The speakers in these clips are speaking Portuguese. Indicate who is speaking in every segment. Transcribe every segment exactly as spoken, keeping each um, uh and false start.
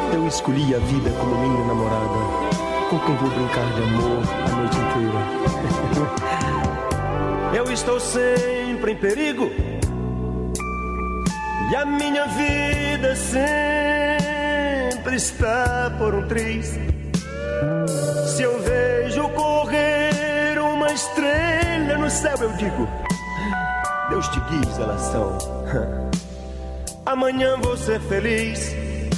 Speaker 1: Eu escolhi a vida como minha namorada, com quem vou brincar de amor a noite inteira. Eu estou sempre em perigo e a minha vida sempre está por um triz. Se eu vejo correr uma estrela no céu, eu digo: Deus te guie, relação. Amanhã vou ser feliz.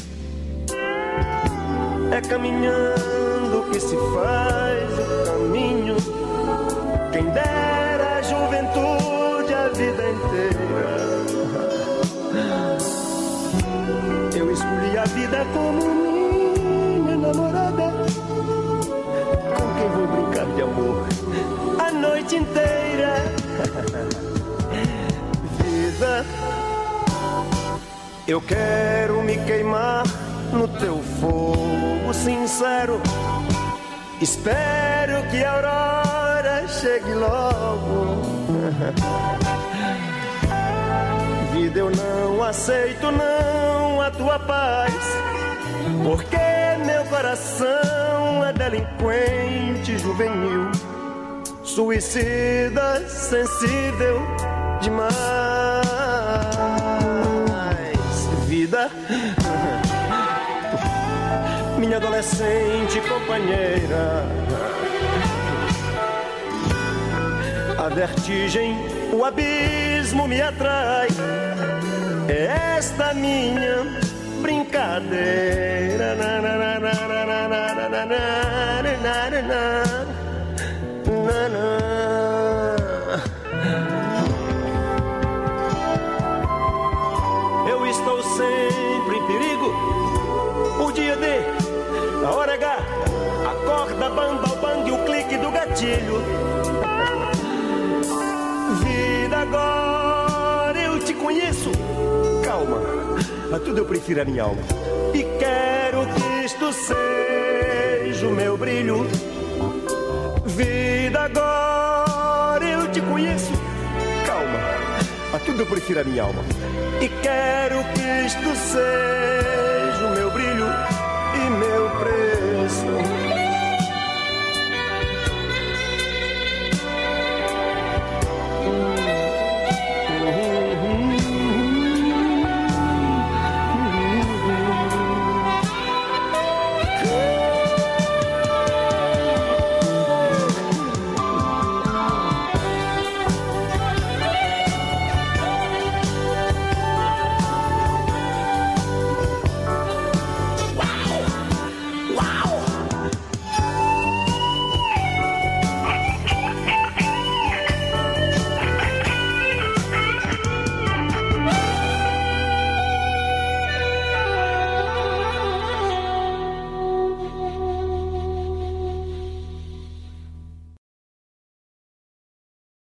Speaker 1: É caminhando que se faz o caminho. Quem dera a juventude a vida inteira. Eu escolhi a vida como minha namorada, com quem vou brincar de amor a noite inteira. Vida, eu quero me queimar no teu fogo sincero. Espero que a aurora chegue logo. Vida, eu não aceito não a tua paz, porque meu coração é delinquente juvenil, suicida, sensível demais. Vida, minha adolescente companheira, a vertigem, o abismo me atrai. É esta minha brincadeira. Na, na, na, na, na, na, na, na, na, na, na. Eu estou sempre em perigo. O dia D, a hora H, a corda, bamba, o bang, o clique do gatilho. Vida, agora eu te conheço. Calma, a tudo eu prefiro a minha alma. E quero que isto seja o meu brilho. Vida, agora eu te conheço. Calma, a tudo eu prefiro a minha alma. E quero que isto seja